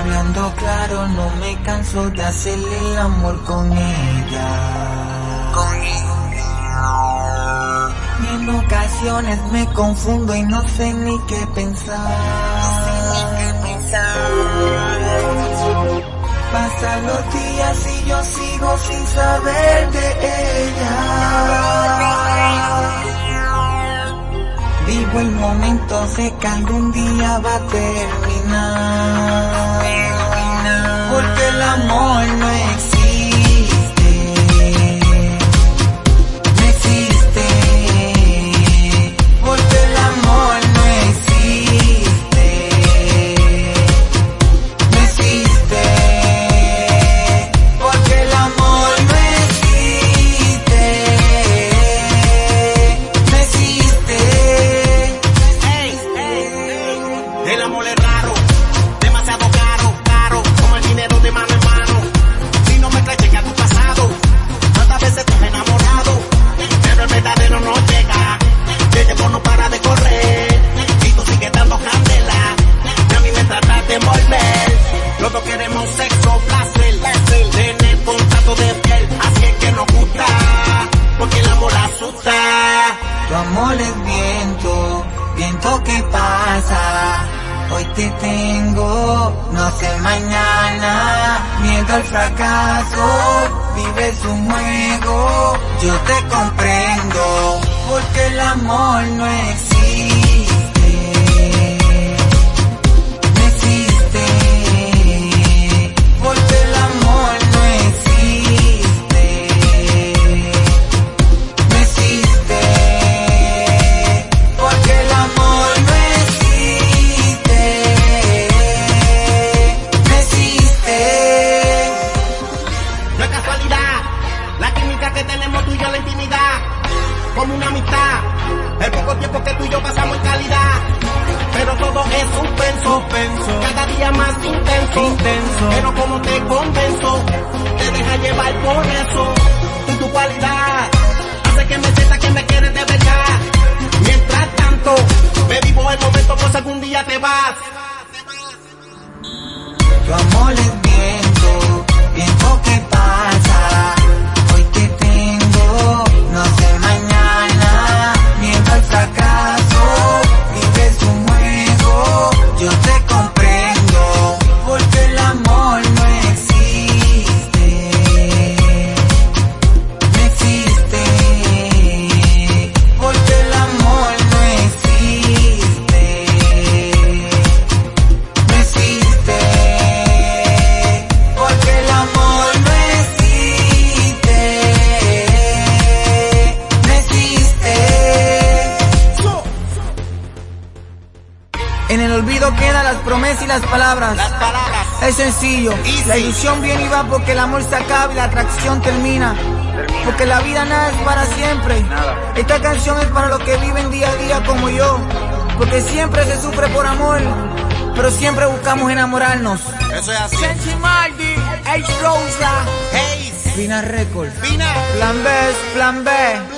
Hablando claro, no me canso de hacerle el amor con ella. Y en ocasiones me confundo y no sé ni qué pensar. Pasan los días y yo sigo sin saber de ella. Vivo el momento, sé que algún día va a terminar. Porque el amor no existe. No existe. Porque el amor no existe. No existe. Porque el amor no existe. No existe. El amor es raro, demasiado caro, como el dinero de mano en mano. Si no me crees, checa tu pasado. ¿Cuántas veces te has enamorado? Pero el verdadero no llega. Que tiempo no para de correr. Y tú sigues dando candela. Y a mí me tratas de envolver. Los dos queremos sexo, placer, tener contacto de piel. Así es que nos gusta, porque el amor asusta. Tu amor es viento, viento que pasa. Hoy te tengo, no sé mañana. Miedo al fracaso, vives un juego. Yo te comprendo, porque el amor no existe. No existe. Porque el amor no existe. No existe. Porque el amor no existe. No existe. No es casualidad, la química que tenemos tú y yo, la intimidad, como una amistad, el poco tiempo que tú y yo pasamos en calidad, pero todo es suspenso, cada día más intenso, pero como te convenzo, te deja llevar por eso, tu cualidad, hace que me sienta que me quieres de verdad, mientras tanto, me vivo el momento por si algún día te vas. Tu amor es viento, viento que pasa. Hoy te tengo, no sé mañana. Miedo al fracaso, vives un juego. Yo te comprendo, porque el amor no existe. No existe. Porque el amor no existe. No existe. Porque el amor no existe. No existe. En el olvido quedan las promesas y las palabras. Es sencillo, la ilusión viene y va porque el amor se acaba y la atracción termina. Porque la vida nada es para siempre. Esta canción es para los que viven día a día como yo. Porque siempre se sufre por amor, pero siempre buscamos enamorarnos. Eso es así. Senchi Maldi, H. Rosa, Hey, Fina Records, Fina. Plan B es Plan B.